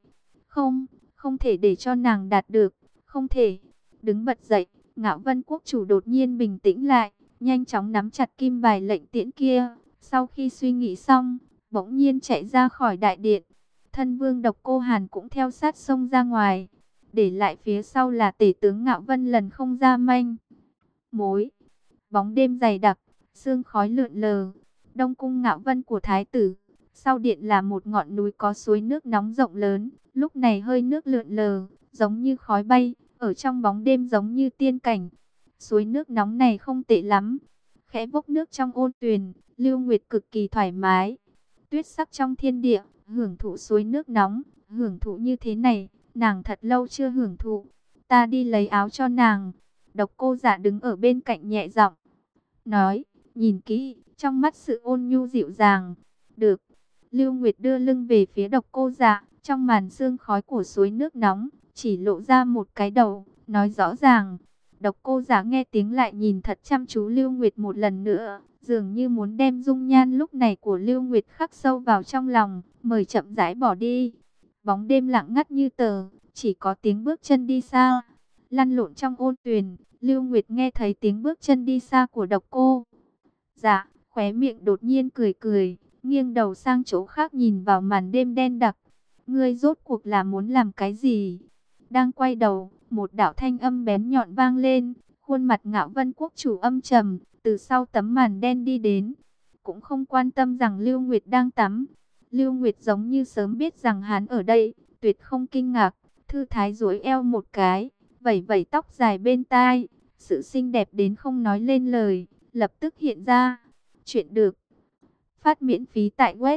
Không thể để cho nàng đạt được, không thể. Đứng bật dậy, Ngạo Vân quốc chủ đột nhiên bình tĩnh lại, nhanh chóng nắm chặt kim bài lệnh tiễn kia. Sau khi suy nghĩ xong, bỗng nhiên chạy ra khỏi đại điện. Thân vương Độc Cô Hàn cũng theo sát xông ra ngoài, để lại phía sau là tể tướng Ngạo Vân lần không ra manh mối. Bóng đêm dày đặc, sương khói lượn lờ. Đông cung Ngạo Vân của thái tử, sau điện là một ngọn núi có suối nước nóng rộng lớn, lúc này hơi nước lượn lờ, giống như khói bay, ở trong bóng đêm giống như tiên cảnh. Suối nước nóng này không tệ lắm, khẽ bốc nước trong ôn tuyền, Lưu Nguyệt cực kỳ thoải mái. Tuyết sắc trong thiên địa, hưởng thụ suối nước nóng, hưởng thụ như thế này, nàng thật lâu chưa hưởng thụ. Ta đi lấy áo cho nàng. Độc Cô Dạ đứng ở bên cạnh nhẹ giọng nói, nhìn kỹ, trong mắt sự ôn nhu dịu dàng. Được. Lưu Nguyệt đưa lưng về phía Độc Cô Dạ, trong màn sương khói của suối nước nóng, chỉ lộ ra một cái đầu, nói rõ ràng. Độc Cô Dạ nghe tiếng lại nhìn thật chăm chú Lưu Nguyệt một lần nữa, dường như muốn đem dung nhan lúc này của Lưu Nguyệt khắc sâu vào trong lòng, mời chậm rãi bỏ đi. Bóng đêm lặng ngắt như tờ, chỉ có tiếng bước chân đi xa, lăn lộn trong ôn tuyền. Lưu Nguyệt nghe thấy tiếng bước chân đi xa của Độc Cô Dạ, khóe miệng đột nhiên cười, nghiêng đầu sang chỗ khác nhìn vào màn đêm đen đặc. Ngươi rốt cuộc là muốn làm cái gì? Đang quay đầu, một đạo thanh âm bén nhọn vang lên, khuôn mặt Ngạo Vân quốc chủ âm trầm, từ sau tấm màn đen đi đến, cũng không quan tâm rằng Lưu Nguyệt đang tắm. Lưu Nguyệt giống như sớm biết rằng hắn ở đây, tuyệt không kinh ngạc, thư thái duỗi eo một cái, vẩy vẩy tóc dài bên tai, sự xinh đẹp đến không nói lên lời, lập tức hiện ra. Chuyện được phát miễn phí tại web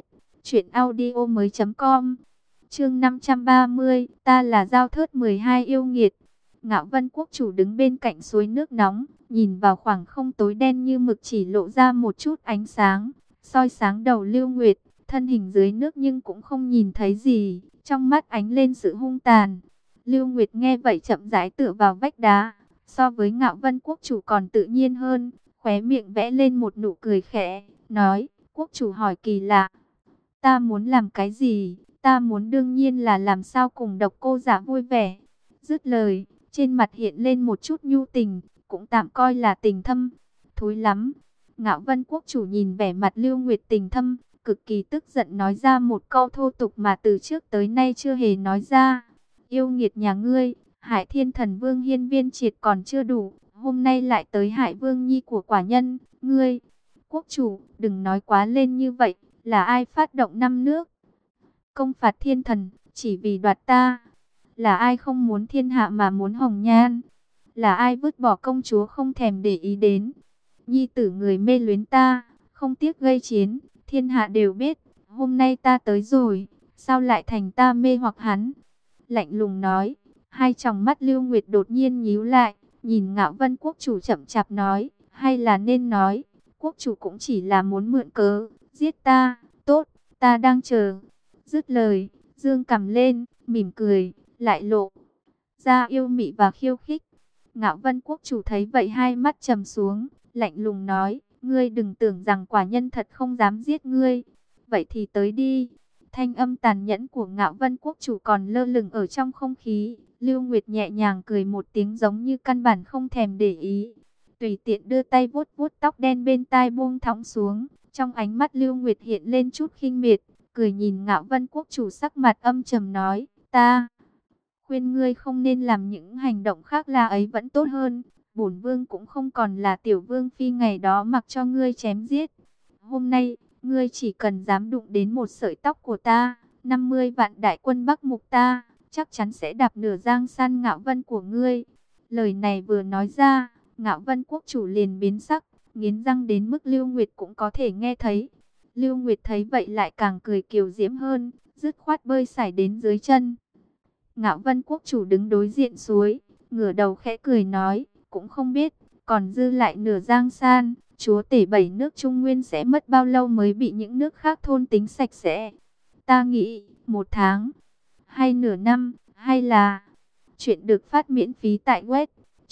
truyệnaudiomoi.com. Chương 530, ta là Dao Thớt 12 yêu nghiệt. Ngạo Vân quốc chủ đứng bên cạnh suối nước nóng, nhìn vào khoảng không tối đen như mực chỉ lộ ra một chút ánh sáng, soi sáng đầu Lưu Nguyệt, thân hình dưới nước nhưng cũng không nhìn thấy gì, trong mắt ánh lên sự hung tàn. Lưu Nguyệt nghe vậy chậm rãi tựa vào vách đá, so với Ngạo Vân quốc chủ còn tự nhiên hơn, khóe miệng vẽ lên một nụ cười khẽ, nói, quốc chủ hỏi kỳ lạ, ta muốn làm cái gì? Ta muốn đương nhiên là làm sao cùng Độc Cô Giả vui vẻ. Dứt lời, trên mặt hiện lên một chút nhu tình, cũng tạm coi là tình thâm. Thối lắm. Ngạo Vân quốc chủ nhìn vẻ mặt Lưu Nguyệt tình thâm, cực kỳ tức giận nói ra một câu thô tục mà từ trước tới nay chưa hề nói ra. Yêu nghiệt nhà ngươi, hại Thiên Thần Vương Hiên Viên Triệt còn chưa đủ, hôm nay lại tới hại Vương Nhi của quả nhân, ngươi. Quốc chủ, đừng nói quá lên như vậy, là ai phát động năm nước công phạt thiên thần, chỉ vì đoạt ta? Là ai không muốn thiên hạ mà muốn hồng nhan? Là ai vứt bỏ công chúa không thèm để ý đến? Nhi tử người mê luyến ta, không tiếc gây chiến, thiên hạ đều biết, hôm nay ta tới rồi, sao lại thành ta mê hoặc hắn? Lạnh lùng nói, hai tròng mắt Lưu Nguyệt đột nhiên nhíu lại, nhìn Ngạo Vân quốc chủ chậm chạp nói, hay là nên nói, quốc chủ cũng chỉ là muốn mượn cớ, giết ta, tốt, ta đang chờ. Dứt lời, dương cằm lên, mỉm cười, lại lộ ra yêu mị và khiêu khích. Ngạo Vân quốc chủ thấy vậy hai mắt trầm xuống, lạnh lùng nói, ngươi đừng tưởng rằng quả nhân thật không dám giết ngươi. Vậy thì tới đi. Thanh âm tàn nhẫn của Ngạo Vân quốc chủ còn lơ lửng ở trong không khí. Lưu Nguyệt nhẹ nhàng cười một tiếng giống như căn bản không thèm để ý. Tùy tiện đưa tay vuốt vuốt tóc đen bên tai buông thõng xuống. Trong ánh mắt Lưu Nguyệt hiện lên chút khinh miệt, cười nhìn Ngạo Vân quốc chủ sắc mặt âm trầm nói, ta khuyên ngươi không nên làm những hành động khác là ấy vẫn tốt hơn. Bổn vương cũng không còn là tiểu vương phi ngày đó mặc cho ngươi chém giết. Hôm nay, ngươi chỉ cần dám đụng đến một sợi tóc của ta, 50 vạn đại quân Bắc Mục ta, chắc chắn sẽ đạp nửa giang san Ngạo Vân của ngươi. Lời này vừa nói ra, Ngạo Vân quốc chủ liền biến sắc, nghiến răng đến mức Lưu Nguyệt cũng có thể nghe thấy. Lưu Nguyệt thấy vậy lại càng cười kiều diễm hơn, dứt khoát bơi sải đến dưới chân. Ngạo Vân quốc chủ đứng đối diện suối, ngửa đầu khẽ cười nói, cũng không biết, còn dư lại nửa giang san, chúa tể 7 nước Trung Nguyên sẽ mất bao lâu mới bị những nước khác thôn tính sạch sẽ. Ta nghĩ, 1 tháng, hay nửa năm, hay là... Chuyện được phát miễn phí tại web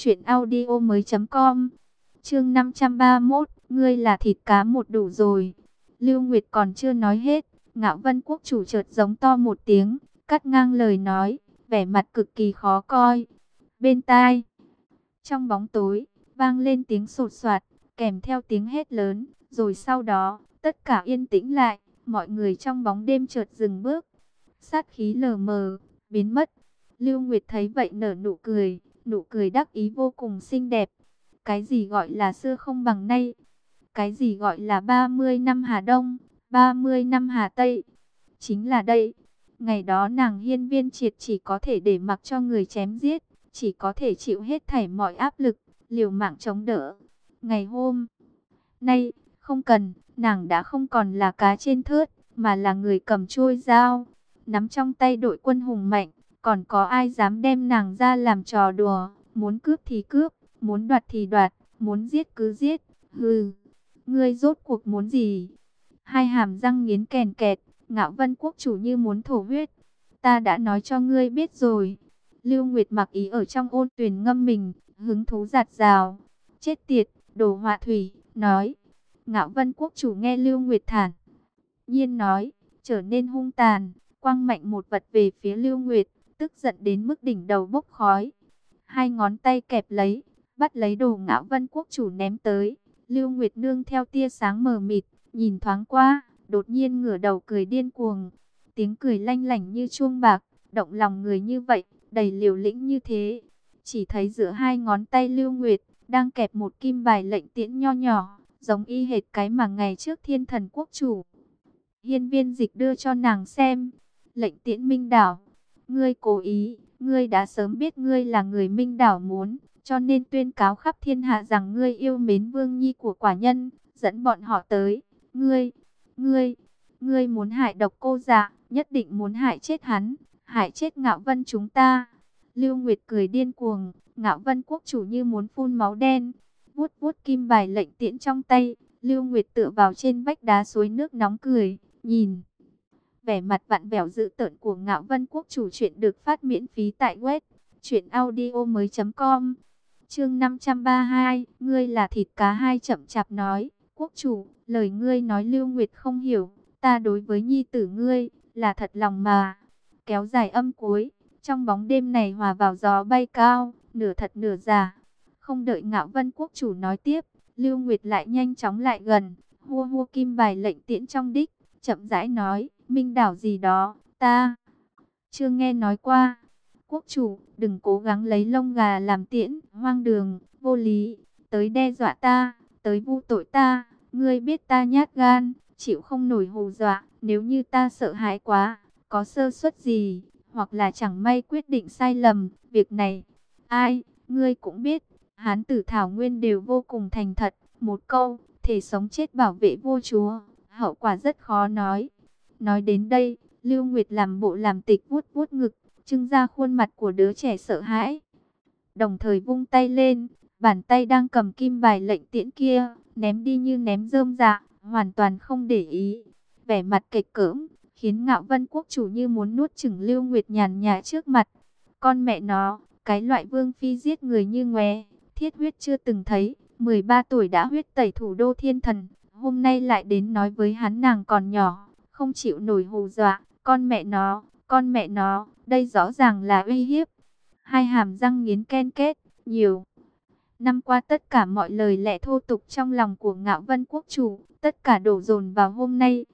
truyệnaudiomoi.com. Chương 531, ngươi là thịt cá một đủ rồi. Lưu Nguyệt còn chưa nói hết, Ngạo Vân quốc chủ chợt giống to một tiếng, cắt ngang lời nói, vẻ mặt cực kỳ khó coi. Bên tai, trong bóng tối, vang lên tiếng sột soạt, kèm theo tiếng hét lớn, rồi sau đó, tất cả yên tĩnh lại, mọi người trong bóng đêm chợt dừng bước. Sát khí lờ mờ, biến mất. Lưu Nguyệt thấy vậy nở nụ cười đắc ý vô cùng xinh đẹp. Cái gì gọi là xưa không bằng nay? Cái gì gọi là 30 năm Hà Đông, 30 năm Hà Tây? Chính là đây. Ngày đó nàng Hiên Viên Triệt chỉ có thể để mặc cho người chém giết, chỉ có thể chịu hết thảy mọi áp lực, liều mạng chống đỡ. Ngày hôm nay, không cần, nàng đã không còn là cá trên thớt, mà là người cầm chuôi dao, nắm trong tay đội quân hùng mạnh. Còn có ai dám đem nàng ra làm trò đùa, muốn cướp thì cướp, muốn đoạt thì đoạt, muốn giết cứ giết. Hừ, ngươi rốt cuộc muốn gì? Hai hàm răng nghiến kèn kẹt, Ngạo Vân quốc chủ như muốn thổ huyết. Ta đã nói cho ngươi biết rồi. Lưu Nguyệt mặc ý ở trong ôn tuyền ngâm mình, hứng thú giạt rào. Chết tiệt, đồ họa thủy, nói. Ngạo Vân quốc chủ nghe Lưu Nguyệt thản nhiên nói, trở nên hung tàn, quăng mạnh một vật về phía Lưu Nguyệt, tức giận đến mức đỉnh đầu bốc khói. Hai ngón tay kẹp lấy, bắt lấy đồ Ngạo Vân quốc chủ ném tới. Lưu Nguyệt nương theo tia sáng mờ mịt, nhìn thoáng qua, đột nhiên ngửa đầu cười điên cuồng. Tiếng cười lanh lảnh như chuông bạc, động lòng người như vậy, đầy liều lĩnh như thế. Chỉ thấy giữa hai ngón tay Lưu Nguyệt, đang kẹp một kim bài lệnh tiễn nho nhỏ, giống y hệt cái mà ngày trước Thiên Thần quốc chủ Hiên Viên Dịch đưa cho nàng xem. Lệnh tiễn Minh Đảo. Ngươi cố ý, ngươi đã sớm biết ngươi là người Minh Đảo muốn, cho nên tuyên cáo khắp thiên hạ rằng ngươi yêu mến Vương Nhi của quả nhân, dẫn bọn họ tới. Ngươi muốn hại Độc Cô Dạ, nhất định muốn hại chết hắn, hại chết Ngạo Vân chúng ta. Lưu Nguyệt cười điên cuồng, Ngạo Vân quốc chủ như muốn phun máu đen, vuốt vuốt kim bài lệnh tiễn trong tay. Lưu Nguyệt tựa vào trên vách đá suối nước nóng cười, nhìn vẻ mặt vặn vẹo dữ tợn của Ngạo Vân quốc chủ. Chuyện được phát miễn phí tại web truyệnaudiomoi.com. Chương 532, ngươi là thịt cá hai chậm chạp nói, quốc chủ, lời ngươi nói Lưu Nguyệt không hiểu, ta đối với nhi tử ngươi, là thật lòng mà. Kéo dài âm cuối, trong bóng đêm này hòa vào gió bay cao, nửa thật nửa giả. Không đợi Ngạo Vân quốc chủ nói tiếp, Lưu Nguyệt lại nhanh chóng lại gần, hua hua kim bài lệnh tiễn trong đích, chậm rãi nói, Minh đảo gì đó, ta chưa nghe nói qua. Quốc chủ, đừng cố gắng lấy lông gà làm tiễn, hoang đường, vô lý, tới đe dọa ta, tới vu tội ta, ngươi biết ta nhát gan, chịu không nổi hù dọa, nếu như ta sợ hãi quá, có sơ suất gì, hoặc là chẳng may quyết định sai lầm, việc này, ai, ngươi cũng biết, Hán tử Thảo Nguyên đều vô cùng thành thật, một câu, thể sống chết bảo vệ vua chúa, hậu quả rất khó nói. Nói đến đây, Lưu Nguyệt làm bộ làm tịch vuốt vuốt ngực, trưng ra khuôn mặt của đứa trẻ sợ hãi. Đồng thời vung tay lên, bàn tay đang cầm kim bài lệnh tiễn kia, ném đi như ném rơm rạ, hoàn toàn không để ý. Vẻ mặt kịch cỡm, khiến Ngạo Vân quốc chủ như muốn nuốt chửng Lưu Nguyệt nhàn nhã trước mặt. Con mẹ nó, cái loại vương phi giết người như ngoé, thiết huyết chưa từng thấy, 13 tuổi đã huyết tẩy thủ đô thiên thần, hôm nay lại đến nói với hắn nàng còn nhỏ, không chịu nổi hù dọa, con mẹ nó, đây rõ ràng là uy hiếp. Hai hàm răng nghiến ken két, nhiều năm qua tất cả mọi lời lẽ thô tục trong lòng của Ngạo Vân quốc chủ, tất cả đổ dồn vào hôm nay.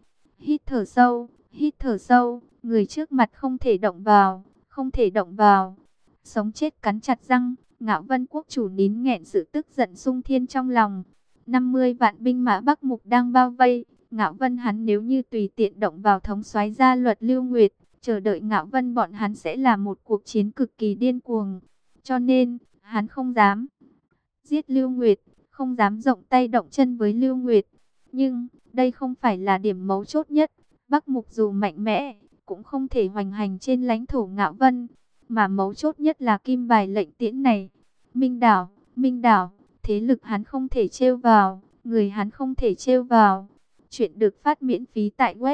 Hít thở sâu, người trước mặt không thể động vào, không thể động vào. Sống chết cắn chặt răng, Ngạo Vân quốc chủ nín nghẹn sự tức giận xung thiên trong lòng. 50 vạn binh mã Bắc Mục đang bao vây, Ngạo Vân hắn nếu như tùy tiện động vào thống soái gia luật Lưu Nguyệt, chờ đợi Ngạo Vân bọn hắn sẽ là một cuộc chiến cực kỳ điên cuồng. Cho nên, hắn không dám giết Lưu Nguyệt, không dám rộng tay động chân với Lưu Nguyệt. Nhưng, đây không phải là điểm mấu chốt nhất. Bắc Mục dù mạnh mẽ, cũng không thể hoành hành trên lãnh thổ Ngạo Vân. Mà mấu chốt nhất là kim bài lệnh tiễn này. Minh đảo, thế lực hắn không thể trêu vào, người hắn không thể trêu vào. Chuyện được phát miễn phí tại web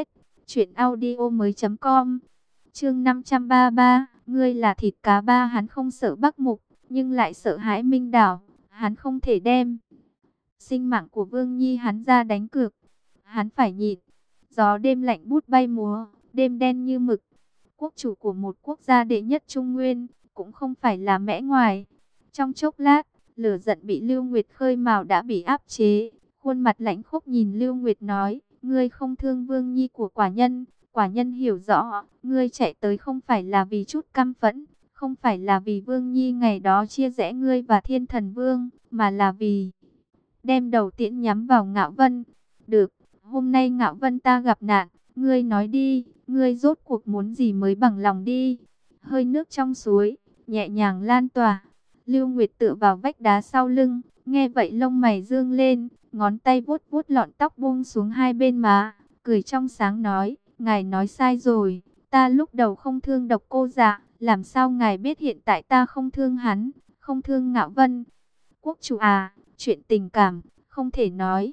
truyệnaudiomoi.com. Chương 533, ngươi là thịt cá ba, hắn không sợ Bắc Mục, nhưng lại sợ hãi Minh đảo, hắn không thể đem sinh mạng của Vương Nhi hắn ra đánh cược. Hắn phải nhịn. Gió đêm lạnh bút bay múa, đêm đen như mực. Quốc chủ của một quốc gia đệ nhất Trung Nguyên, cũng không phải là mẽ ngoài. Trong chốc lát, lửa giận bị Lưu Nguyệt khơi mào đã bị áp chế. Khuôn mặt lãnh khốc nhìn Lưu Nguyệt nói, ngươi không thương Vương Nhi của quả nhân hiểu rõ, ngươi chạy tới không phải là vì chút căm phẫn, không phải là vì Vương Nhi ngày đó chia rẽ ngươi và Thiên Thần Vương, mà là vì đem đầu tiễn nhắm vào Ngạo Vân. Được, hôm nay Ngạo Vân ta gặp nạn, ngươi nói đi, ngươi rốt cuộc muốn gì mới bằng lòng đi. Hơi nước trong suối, nhẹ nhàng lan tỏa. Lưu Nguyệt tựa vào vách đá sau lưng, nghe vậy lông mày dương lên, ngón tay vuốt vuốt lọn tóc buông xuống hai bên má, cười trong sáng nói, ngài nói sai rồi, ta lúc đầu không thương Độc Cô Dạ, làm sao ngài biết hiện tại ta không thương hắn, không thương Ngạo Vân. Quốc chủ à, chuyện tình cảm, không thể nói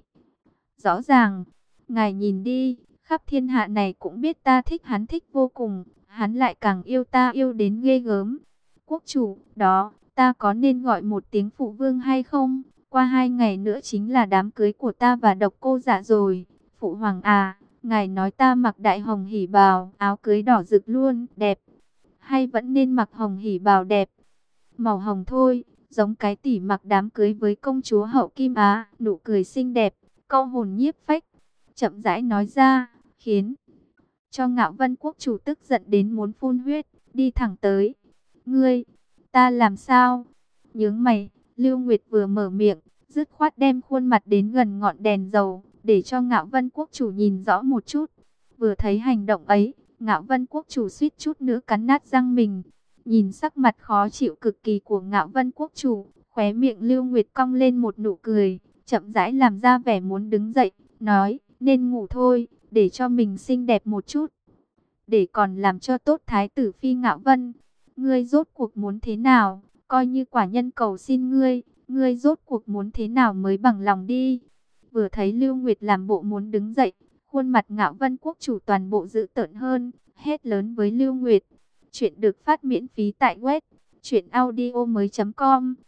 rõ ràng, ngài nhìn đi, khắp thiên hạ này cũng biết ta thích hắn thích vô cùng, hắn lại càng yêu ta yêu đến ghê gớm. Quốc chủ, đó, ta có nên gọi một tiếng phụ vương hay không? Qua 2 ngày nữa chính là đám cưới của ta và Độc Cô Dạ rồi. Phụ hoàng à, ngài nói ta mặc đại hồng hỉ bào, áo cưới đỏ rực luôn, đẹp. Hay vẫn nên mặc hồng hỉ bào đẹp? Màu hồng thôi, giống cái tỷ mặc đám cưới với công chúa hậu Kim Á, nụ cười xinh đẹp, câu hồn nhiếp phách. Chậm rãi nói ra, khiến cho Ngạo Vân quốc chủ tức giận đến muốn phun huyết, đi thẳng tới. Ngươi, ta làm sao? Nhướng mày, Lưu Nguyệt vừa mở miệng, dứt khoát đem khuôn mặt đến gần ngọn đèn dầu, để cho Ngạo Vân quốc chủ nhìn rõ một chút. Vừa thấy hành động ấy, Ngạo Vân quốc chủ suýt chút nữa cắn nát răng mình. Nhìn sắc mặt khó chịu cực kỳ của Ngạo Vân quốc chủ, khóe miệng Lưu Nguyệt cong lên một nụ cười, chậm rãi làm ra vẻ muốn đứng dậy, nói, nên ngủ thôi, để cho mình xinh đẹp một chút, để còn làm cho tốt thái tử phi Ngạo Vân. Ngươi rốt cuộc muốn thế nào? Coi như quả nhân cầu xin ngươi rốt cuộc muốn thế nào mới bằng lòng đi. Vừa thấy Lưu Nguyệt làm bộ muốn đứng dậy, khuôn mặt Ngạo Vân quốc chủ toàn bộ dữ tợn hơn, hét lớn với Lưu Nguyệt. Chuyện được phát miễn phí tại web truyệnaudiomoi.com.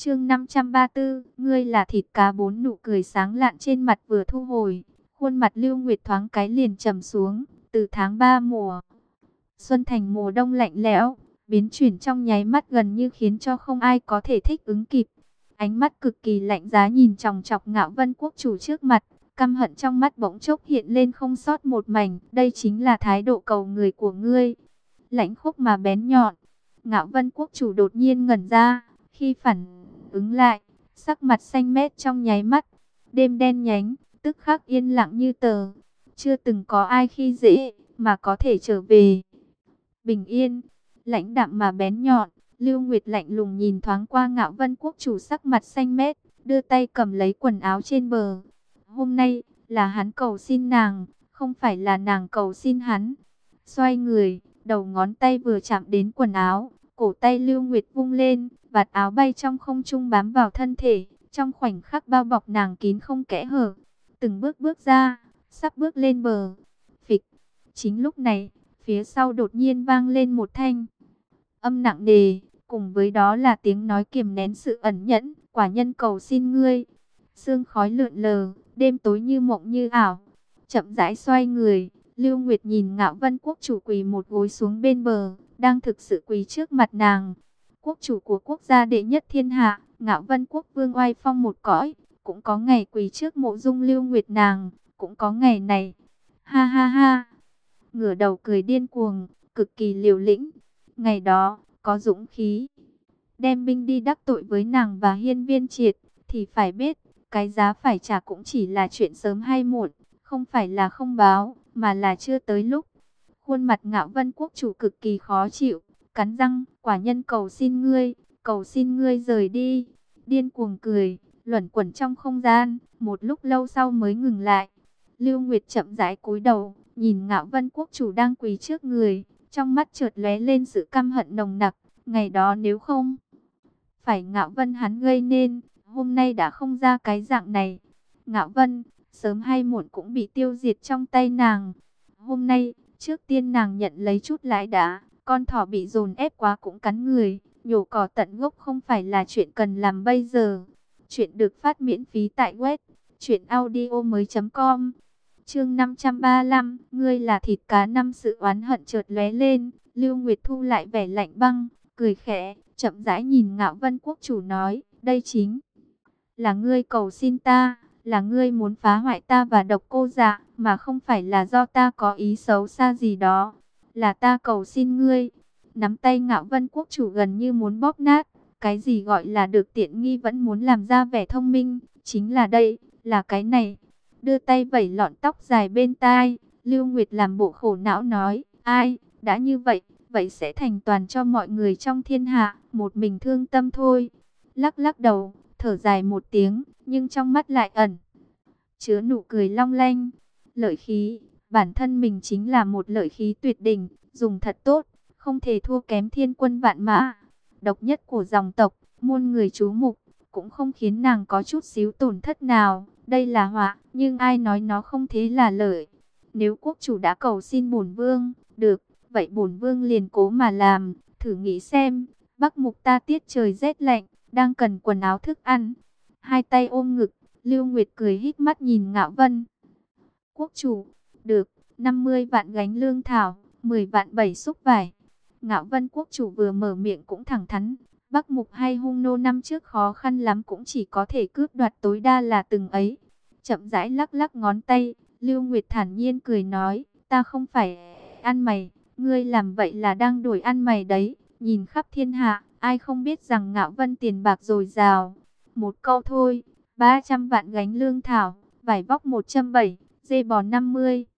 Chương 534, ngươi là thịt cá bốn, nụ cười sáng lạn trên mặt vừa thu hồi, khuôn mặt Lưu Nguyệt thoáng cái liền trầm xuống. Từ tháng 3 mùa xuân thành mùa đông lạnh lẽo, biến chuyển trong nháy mắt gần như khiến cho không ai có thể thích ứng kịp. Ánh mắt cực kỳ lạnh giá nhìn chòng chọc Ngạo Vân quốc chủ trước mặt, căm hận trong mắt bỗng chốc hiện lên không sót một mảnh. Đây chính là thái độ cầu người của ngươi. Lãnh khốc mà bén nhọn. Ngạo Vân quốc chủ đột nhiên ngẩn ra, khi phản ứng lại, sắc mặt xanh mét trong nháy mắt. Đêm đen nhánh, tức khắc yên lặng như tờ. Chưa từng có ai khi dễ mà có thể trở về bình yên. Lãnh đạm mà bén nhọn, Lưu Nguyệt lạnh lùng nhìn thoáng qua Ngạo Vân quốc chủ sắc mặt xanh mét, đưa tay cầm lấy quần áo trên bờ. Hôm nay là hắn cầu xin nàng, không phải là nàng cầu xin hắn. Xoay người, đầu ngón tay vừa chạm đến quần áo, cổ tay Lưu Nguyệt vung lên, vạt áo bay trong không trung bám vào thân thể, trong khoảnh khắc bao bọc nàng kín không kẽ hở. Từng bước bước ra, sắp bước lên bờ. Phịch. Chính lúc này, phía sau đột nhiên vang lên một thanh âm nặng nề, cùng với đó là tiếng nói kiềm nén sự ẩn nhẫn. Quả nhân cầu xin ngươi. Sương khói lượn lờ, đêm tối như mộng như ảo. Chậm rãi xoay người, Lưu Nguyệt nhìn Ngạo Vân quốc chủ quỳ một gối xuống bên bờ, đang thực sự quỳ trước mặt nàng. Quốc chủ của quốc gia đệ nhất thiên hạ, Ngạo Vân quốc vương oai phong một cõi, cũng có ngày quỳ trước mộ dung Lưu Nguyệt nàng, cũng có ngày này. Ha ha ha. Ngửa đầu cười điên cuồng, cực kỳ liều lĩnh. Ngày đó, có dũng khí đem binh đi đắc tội với nàng và Hiên Viên Triệt, thì phải biết, cái giá phải trả cũng chỉ là chuyện sớm hay muộn, không phải là không báo, mà là chưa tới lúc. Khuôn mặt Ngạo Vân quốc chủ cực kỳ khó chịu, cắn răng, quả nhân cầu xin ngươi rời đi. Điên cuồng cười, luẩn quẩn trong không gian, một lúc lâu sau mới ngừng lại. Lưu Nguyệt chậm rãi cúi đầu, nhìn Ngạo Vân quốc chủ đang quỳ trước người, trong mắt chợt lóe lên sự căm hận nồng nặc. Ngày đó nếu không phải Ngạo Vân hắn gây nên, hôm nay đã không ra cái dạng này. Ngạo Vân, sớm hay muộn cũng bị tiêu diệt trong tay nàng. Hôm nay, trước tiên nàng nhận lấy chút lãi đã, con thỏ bị dồn ép quá cũng cắn người, nhổ cỏ tận gốc không phải là chuyện cần làm bây giờ. Chuyện được phát miễn phí tại web truyệnaudiomoi.com. Chương 535, ngươi là thịt cá. Năm sự oán hận chợt lóe lên, Lưu Nguyệt thu lại vẻ lạnh băng, cười khẽ, chậm rãi nhìn Ngạo Vân quốc chủ nói, đây chính là ngươi cầu xin ta, là ngươi muốn phá hoại ta và Độc Cô Dạ, mà không phải là do ta có ý xấu xa gì đó. Là ta cầu xin ngươi. Nắm tay Ngạo Vân quốc chủ gần như muốn bóp nát. Cái gì gọi là được tiện nghi vẫn muốn làm ra vẻ thông minh, chính là đây, là cái này. Đưa tay vẩy lọn tóc dài bên tai, Lưu Nguyệt làm bộ khổ não nói, ai, đã như vậy, vậy sẽ thành toàn cho mọi người trong thiên hạ, một mình thương tâm thôi. Lắc lắc đầu, thở dài một tiếng, nhưng trong mắt lại ẩn chứa nụ cười long lanh. Lợi khí, bản thân mình chính là một lợi khí tuyệt đỉnh, dùng thật tốt, không thể thua kém thiên quân vạn mã. Độc nhất của dòng tộc, muôn người chú mục, cũng không khiến nàng có chút xíu tổn thất nào. Đây là họa, nhưng ai nói nó không thế là lợi. Nếu quốc chủ đã cầu xin bổn vương, được, vậy bổn vương liền cố mà làm. Thử nghĩ xem, Bắc Mục ta tiết trời rét lạnh, đang cần quần áo thức ăn. Hai tay ôm ngực, Lưu Nguyệt cười híp mắt nhìn Ngạo Vân quốc chủ, được, 50 vạn gánh lương thảo, 10 vạn 7 xúc vải. Ngạo Vân quốc chủ vừa mở miệng cũng thẳng thắn. Bắc Mục hay hung nô năm trước khó khăn lắm cũng chỉ có thể cướp đoạt tối đa là từng ấy. Chậm rãi lắc lắc ngón tay, Lưu Nguyệt thản nhiên cười nói, ta không phải ăn mày, ngươi làm vậy là đang đổi ăn mày đấy. Nhìn khắp thiên hạ, ai không biết rằng Ngạo Vân tiền bạc dồi dào. Một câu thôi, 300 vạn gánh lương thảo, vải vóc 170, dê bò 50,